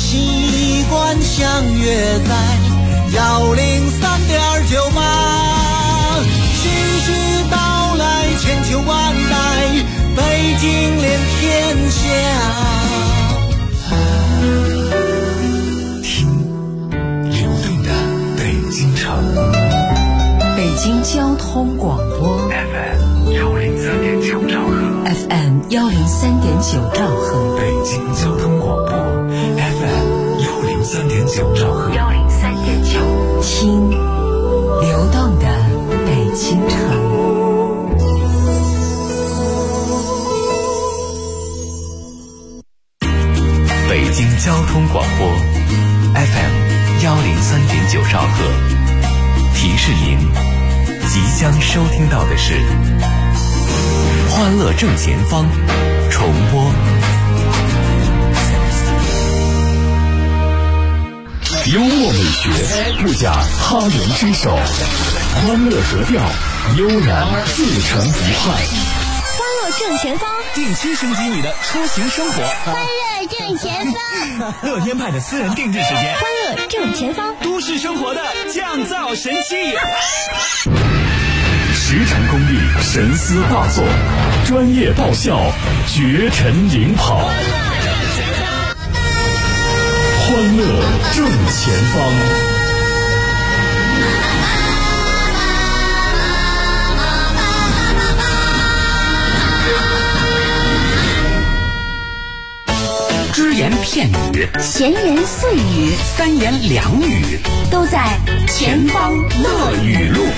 习惯相约在103.98，徐徐道来，千秋万代，北京连天下。 听流动的北京城， 北京交通广播 FM 103.9兆赫 ，FM 103.9兆赫， 北京交通广播 FM 103.9兆赫 ，103.9，听流动的北京城。 北京交通广播 FM 103.9兆赫，提示您即将收听到的是《欢乐正前方》重播。幽默美学，不假他人之手，欢乐格调，悠然自成一派。 欢乐正前方， 定期升级你的出行生活。 欢乐正前方， 乐天派的私人定制时间。 欢乐正前方， 都市生活的降噪神器。 实诚功力，神思大作，专业爆笑，绝尘领跑。欢乐正前方。 只言片语， 闲言碎语， 三言两语， 都在前方乐语录。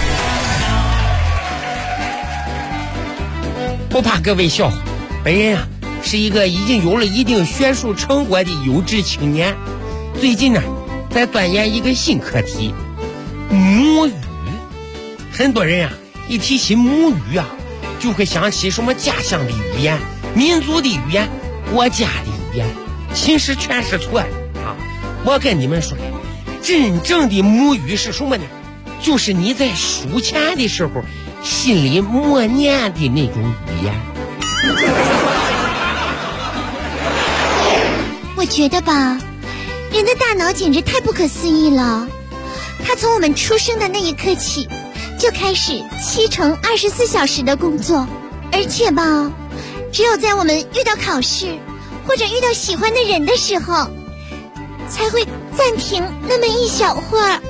不怕各位笑话，本人啊是一个已经有了一定学术成果的优质青年。最近呢，在钻研一个新课题——母语。很多人啊，一提起母语啊，就会想起什么家乡的语言、民族的语言、国家的语言。其实全是错的啊！我跟你们说，真正的母语是什么呢？就是你在书前的时候心里默念的那种语言。 我觉得吧，人的大脑简直太不可思议了。它从我们出生的那一刻起，就开始7×24小时的工作，而且吧，只有在我们遇到考试或者遇到喜欢的人的时候，才会暂停那么一小会儿。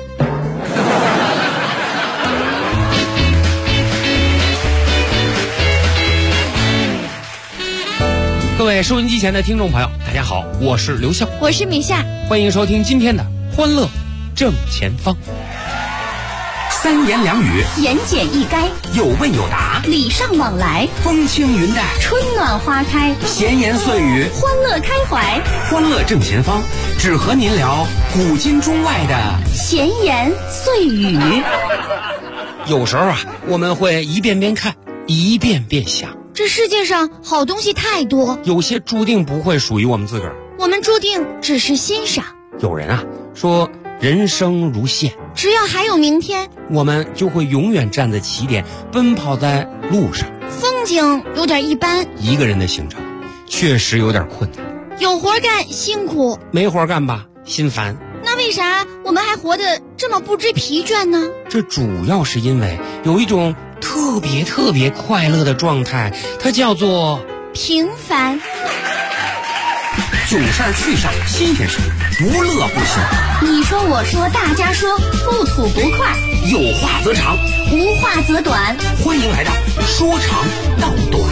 各位收音机前的听众朋友，大家好，我是刘笑， 我是米夏， 欢迎收听今天的欢乐正前方。 三言两语， 言简意赅， 有问有答， 礼尚往来， 风轻云淡， 春暖花开， 闲言碎语， 欢乐开怀。 欢乐正前方，只和您聊古今中外的闲言碎语。 有时候啊，我们会一遍遍看，一遍遍想。 这世界上好东西太多， 有些注定不会属于我们自个儿， 我们注定只是欣赏。 有人啊说人生如线， 只要还有明天， 我们就会永远站在起点，奔跑在路上。 风景有点一般， 一个人的行程确实有点困难， 有活干辛苦， 没活干吧心烦。 那为啥我们还活得这么不知疲倦呢？ 这主要是因为有一种特别快乐的状态，它叫做平凡。 囧事儿趣事儿新鲜事儿，不乐不行。 你说我说大家说，不吐不快， 有话则长， 无话则短。 欢迎来到说长道短。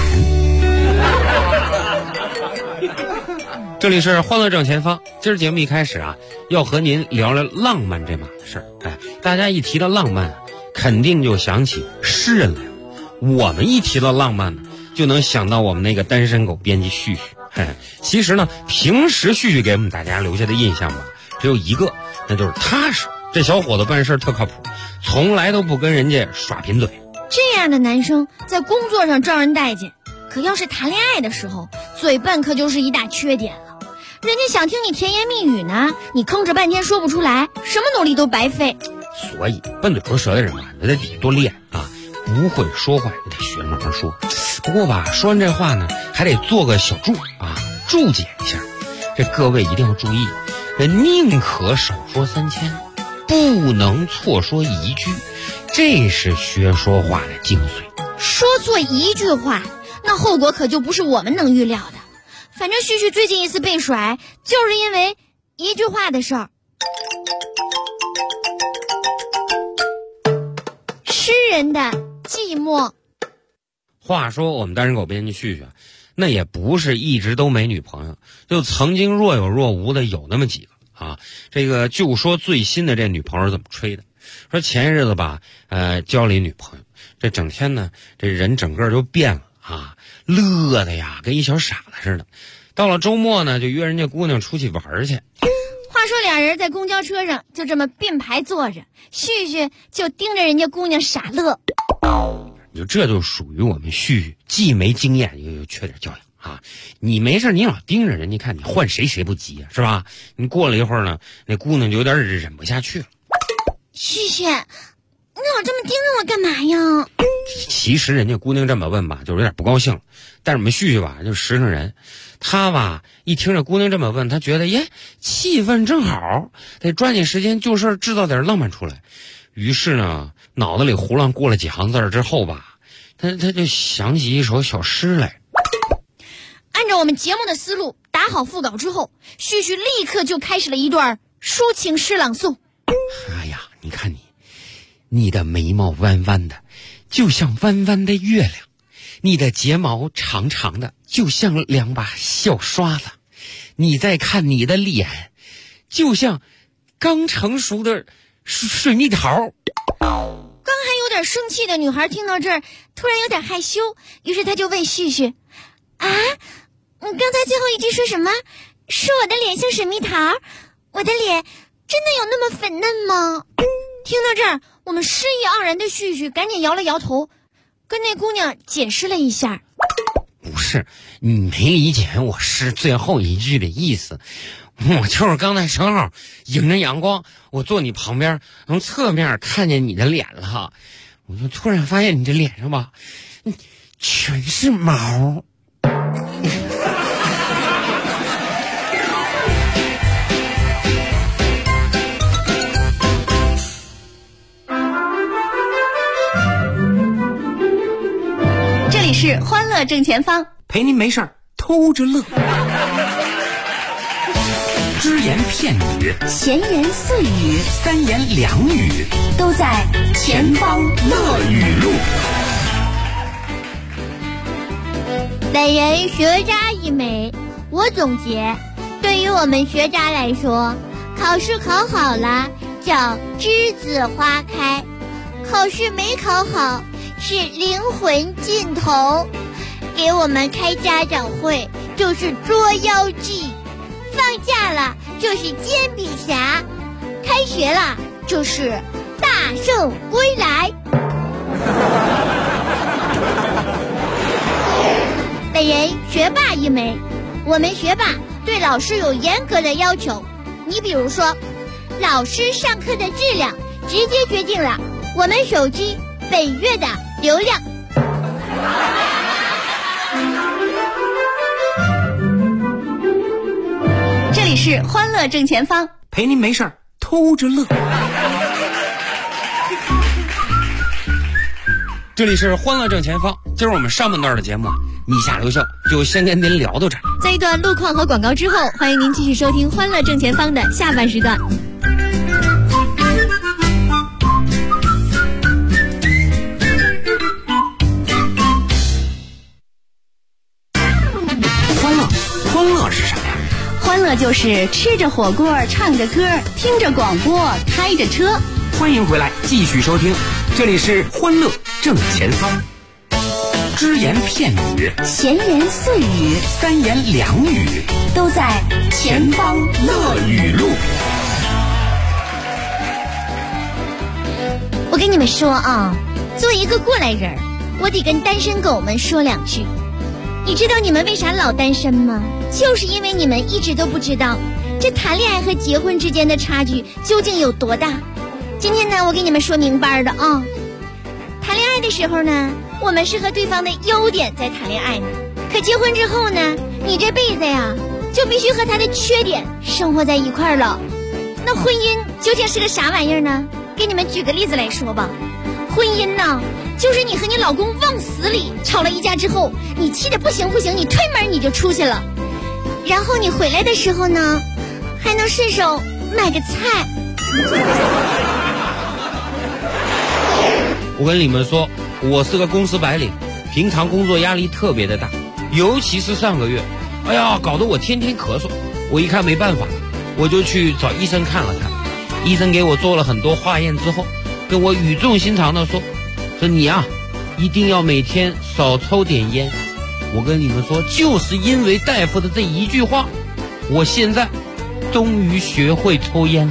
这里是欢乐正前方。今儿节目一开始啊，要和您聊聊浪漫这码事儿。大家一提到浪漫，肯定就想起诗人来了。我们一提到浪漫呢，就能想到我们那个单身狗编辑旭旭。其实呢，平时旭旭给我们大家留下的印象吧，只有一个，那就是踏实。这小伙子办事特靠谱，从来都不跟人家耍贫嘴。 这样的男生在工作上招人待见，可要是谈恋爱的时候，嘴笨可就是一大缺点了。人家想听你甜言蜜语呢，你吭哧半天说不出来，什么努力都白费。 所以笨嘴拙舌的人吧，你得底下多练啊，不会说话你得学慢慢说。不过吧，说完这话呢，还得做个小注啊，注解一下。这各位一定要注意， 宁可少说3000，不能错说一句，这是学说话的精髓。 说错一句话，那后果可就不是我们能预料的。反正旭旭最近一次被甩，就是因为一句话的事儿。诗人的寂寞。 话说我们单身狗编辑旭旭，那也不是一直都没女朋友，就曾经若有若无的有那么几个啊。这个就说最新的这女朋友怎么吹的，说前些日子吧，交了一女朋友，这整天呢，这人整个就变了啊，乐的呀跟一小傻子似的。到了周末呢，就约人家姑娘出去玩去。 话说俩人在公交车上就这么并排坐着，旭旭就盯着人家姑娘傻乐。 这就属于我们旭旭既没经验又缺点教养啊！你没事你老盯着人家看，你换谁不急啊，是吧？你过了一会儿呢，那姑娘就有点忍不下去了。 旭旭，你老这么盯着我干嘛呀？ 其实人家姑娘这么问吧，就是有点不高兴了。但是我们旭旭吧，就实诚人，他吧一听这姑娘这么问，他觉得耶，气氛正好，得抓紧时间就事制造点浪漫出来。于是呢，脑子里胡乱过了几行字之后吧，他就想起一首小诗来。 按照我们节目的思路，打好副稿之后，旭旭立刻就开始了一段抒情诗朗诵。 哎呀，你看你的眉毛弯弯的，就像弯弯的月亮；你的睫毛长长的，就像2把小刷子；你再看你的脸，就像刚成熟的水蜜桃。 刚还有点生气的女孩听到这儿，突然有点害羞，于是她就问旭旭：“啊，你刚才最后一句说什么？说我的脸像水蜜桃？我的脸真的有那么粉嫩吗？”听到这儿，我们诗意盎然的旭旭赶紧摇了摇头，跟那姑娘解释了一下。 不是，你没理解我诗最后一句的意思。我就是刚才正好迎着阳光，我坐你旁边，从侧面看见你的脸了，我就突然发现你这脸上吧，全是毛。 这里是欢乐正前方， 陪您没事儿偷着乐。只言片语， 闲言碎语， 三言两语， 都在前方乐语录。 本人学渣一枚，我总结，对于我们学渣来说，考试考好了叫栀子花开，考试没考好是灵魂尽头。给我们开家长会就是捉妖记，放假了就是煎饼侠，开学了就是大圣归来。本人学霸一枚，我们学霸对老师有严格的要求。你比如说，老师上课的质量直接决定了我们手机本月的流量。 这里是欢乐正前方， 陪您没事儿偷着乐。这里是欢乐正前方，今儿我们上半段的节目你下留校就先跟您聊到这儿。 在一段路况和广告之后，欢迎您继续收听欢乐正前方的下半时段。 欢乐是啥呀？ 欢乐就是吃着火锅，唱着歌，听着广播，开着车。 欢迎回来，继续收听，这里是欢乐正前方。只言片语， 闲言碎语， 三言两语， 都在前方乐语录。 我跟你们说啊，作为一个过来人，我得跟单身狗们说两句。你知道你们为啥老单身吗？就是因为你们一直都不知道这谈恋爱和结婚之间的差距究竟有多大。今天呢，我给你们说明白的啊。谈恋爱的时候呢，我们是和对方的优点在谈恋爱呢，可结婚之后呢，你这辈子呀就必须和他的缺点生活在一块儿了。那婚姻究竟是个啥玩意儿呢？给你们举个例子来说吧。婚姻呢，就是你和你老公往死里吵了一架之后，你气得不行不行，你推门你就出去了，然后你回来的时候呢，还能顺手买个菜。 我跟你们说，我是个公司白领，平常工作压力特别的大，尤其是上个月，哎呀，搞得我天天咳嗽。我一看没办法，我就去找医生看了看。医生给我做了很多化验之后，跟我语重心长的说你啊，一定要每天少抽点烟。我跟你们说，就是因为大夫的这一句话，我现在终于学会抽烟了。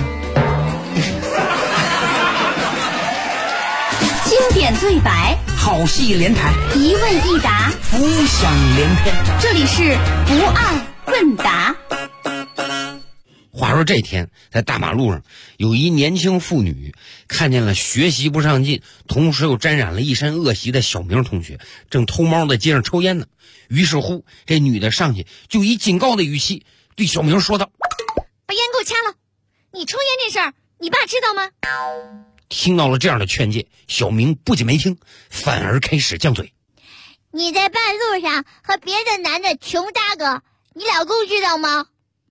经典对白， 好戏连台， 一问一答， 浮想联翩。 这里是不二问答。 话说这天，在大马路上有一年轻妇女看见了学习不上进，同时又沾染了一身恶习的小明同学，正偷猫在街上抽烟呢。于是乎，这女的上去就以警告的语气对小明说道：“ 把烟给我掐了！你抽烟这事儿，你爸知道吗？” 听到了这样的劝诫，小明不仅没听，反而开始犟嘴：“ 你在半路上和别的男的穷大哥，你老公知道吗？”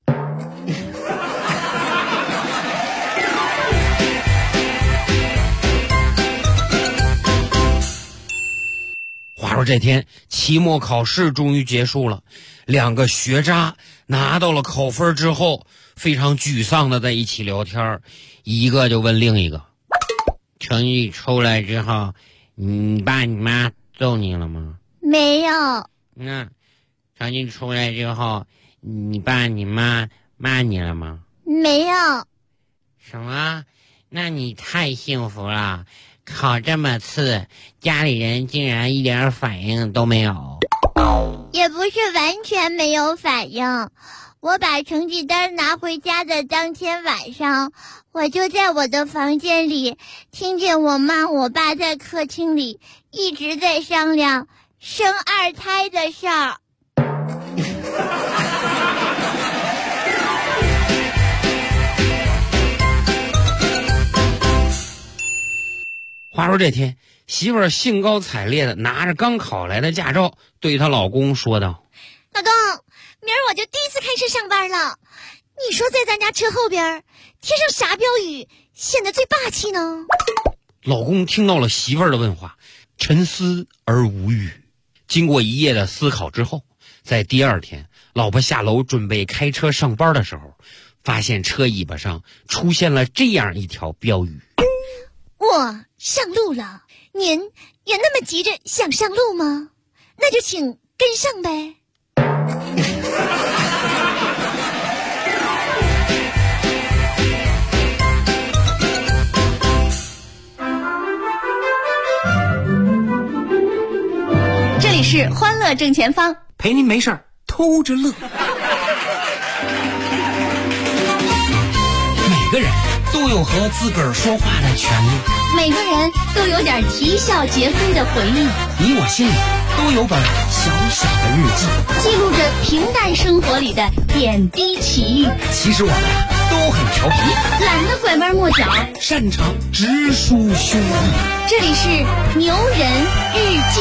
话说这天期末考试终于结束了，两个学渣拿到了考分之后，非常沮丧的在一起聊天，一个就问另一个：“成绩出来之后，你爸你妈揍你了吗？”“ 没有。”“ 那成绩出来之后，你爸你妈骂你了吗？”“ 没有。”“ 什么？那你太幸福了，考这么次，家里人竟然一点反应都没有。”“ 也不是完全没有反应，我把成绩单拿回家的当天晚上，我就在我的房间里听见我妈我爸在客厅里一直在商量生二胎的事儿。” 话说这天，媳妇儿兴高采烈的拿着刚考来的驾照，对她老公说道：“ 老公，明儿我就第一次开车上班了，你说在咱家车后边贴上啥标语显得最霸气呢？” 老公听到了媳妇儿的问话，沉思而无语。经过一夜的思考之后，在第二天，老婆下楼准备开车上班的时候，发现车尾巴上出现了这样一条标语：“ 我上路了，您也那么急着想上路吗？那就请跟上呗。” 这里是欢乐正前方， 陪您没事儿偷着乐。每个人都有和自个儿说话的权利， 每个人都有点啼笑皆非的回忆， 你我心里都有本小小的日记， 记录着平淡生活里的点滴奇遇。 其实我们都很调皮， 懒得拐弯抹角， 擅长直抒胸臆。 这里是牛人日记。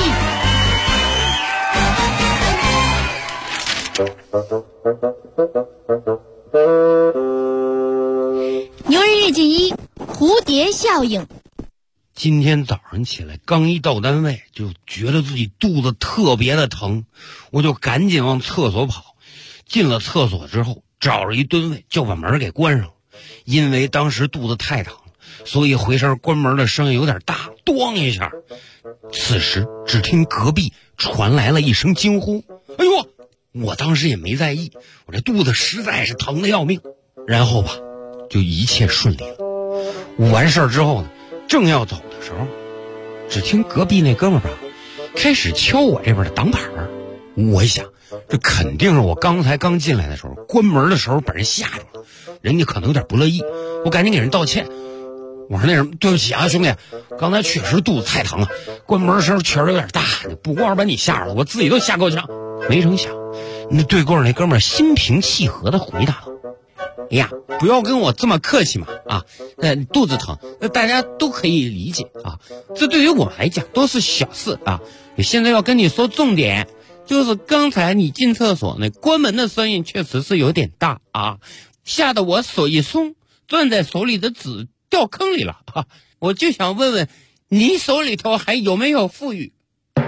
牛人日记一：蝴蝶效应。 今天早上起来，刚一到单位，就觉得自己肚子特别的疼，我就赶紧往厕所跑。进了厕所之后，找着一蹲位，就把门给关上了。因为当时肚子太疼了，所以回身关门的声音有点大，咣一下。此时只听隔壁传来了一声惊呼：“哎呦！”我当时也没在意，我这肚子实在是疼得要命。然后吧，就一切顺利了。捂完事儿之后呢，正要走的时候，只听隔壁那哥们儿吧开始敲我这边的挡板儿。我一想，这肯定是我刚进来的时候关门的时候把人吓着了，人家可能有点不乐意。我赶紧给人道歉，我说那什么，对不起啊，兄弟，刚才确实肚子太疼了，关门的时候确实有点大，不光是把你吓着了，我自己都吓够呛。没成想那对过那哥们儿心平气和的回答了：“哎呀，不要跟我这么客气嘛啊！肚子疼，那大家都可以理解啊。这对于我来讲都是小事啊。现在要跟你说重点，就是刚才你进厕所那关门的声音确实是有点大啊，吓得我手一松，攥在手里的纸掉坑里了啊！我就想问问，你手里头还有没有富裕？”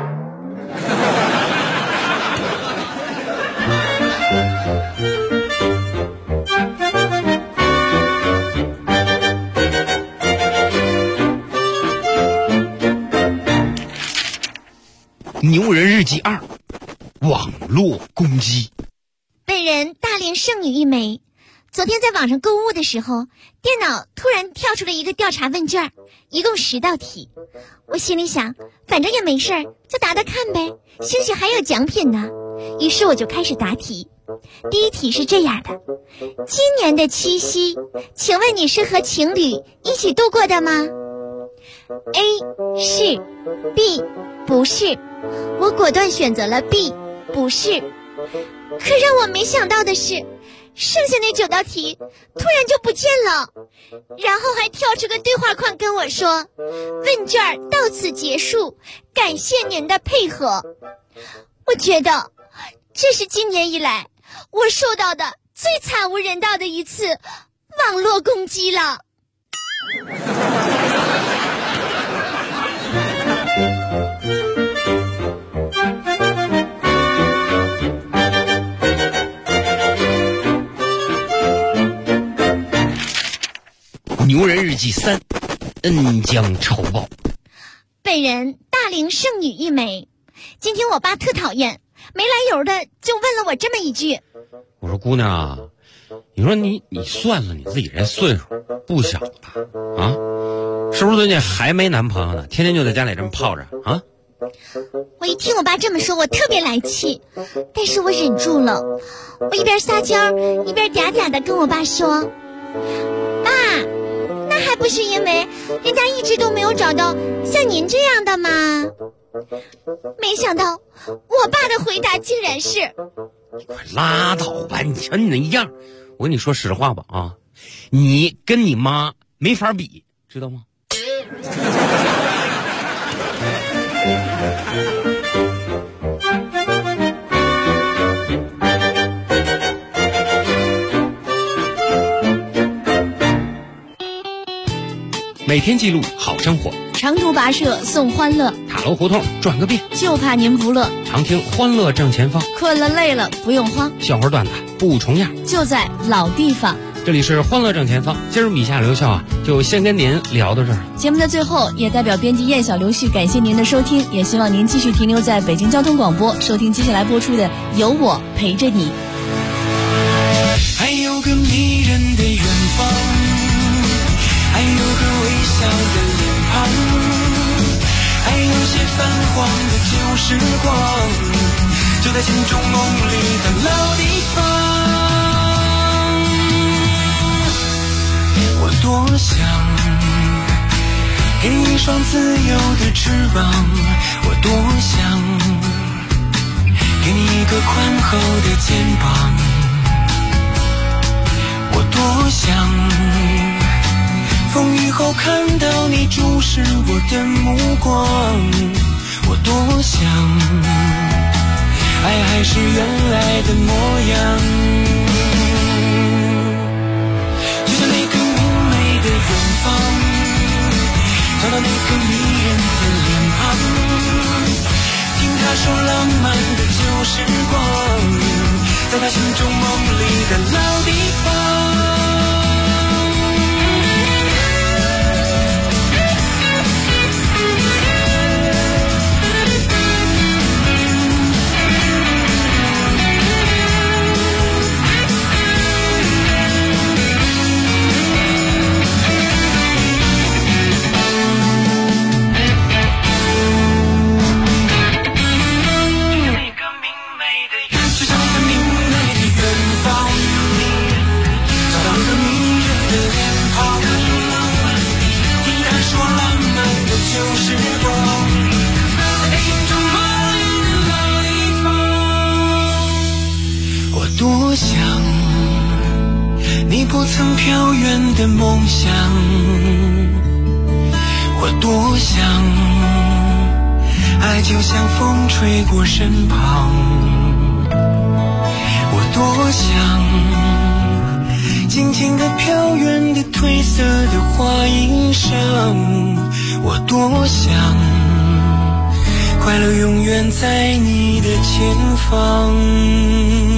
牛人日记2，网络攻击。 本人大龄剩女一枚，昨天在网上购物的时候，电脑突然跳出了一个调查问卷，一共10道题。我心里想，反正也没事儿，就答答看呗，兴许还有奖品呢。于是我就开始答题。第一题是这样的：今年的七夕，请问你是和情侣一起度过的吗？ A 是， B 不是。我果断选择了 B 不是。可让我没想到的是，剩下那9道题突然就不见了，然后还跳出个对话框跟我说：问卷到此结束，感谢您的配合。我觉得这是今年以来我受到的最惨无人道的一次网络攻击了。 牛人日记3，恩将仇报。 本人大龄剩女一枚，今天我爸特讨厌，没来由的就问了我这么一句： 我说姑娘啊，你说你算算你自己这岁数不小了吧？啊，是不是最近还没男朋友呢？天天就在家里这么泡着啊？ 我一听我爸这么说，我特别来气，但是我忍住了。我一边撒娇一边嗲嗲的跟我爸说：爸，那还不是因为人家一直都没有找到像您这样的吗？没想到我爸的回答竟然是： 快拉倒吧，你瞧你那样，我跟你说实话吧啊，你跟你妈没法比，知道吗？每天记录好生活， 长途跋涉送欢乐， 塔楼胡同转个遍， 就怕您不乐。 常听欢乐正前方， 困了累了不用慌， 笑话段子不重样， 就在老地方。 这里是欢乐正前方，今儿米夏刘笑啊，就先跟您聊到这儿。 节目的最后，也代表编辑燕小刘旭感谢您的收听，也希望您继续停留在北京交通广播，收听接下来播出的《有我陪着你》。 还有个迷人的远方，还有个微笑的脸庞，还有些泛黄的旧时光，就在心中梦里的老地方。我多想给你一双自由的翅膀，我多想给你一个宽厚的肩膀，我多想风雨后看到你注视我的目光，我多想爱还是原来的模样，就像那个明媚的远方，找到那个迷人的脸庞，听他说浪漫的旧时光，在他心中梦里的老地方。就像那个明媚的远方， 你不曾飘远的梦想，我多想，爱就像风吹过身旁，我多想，静静地飘远的褪色的花衣裳，我多想，快乐永远在你的前方。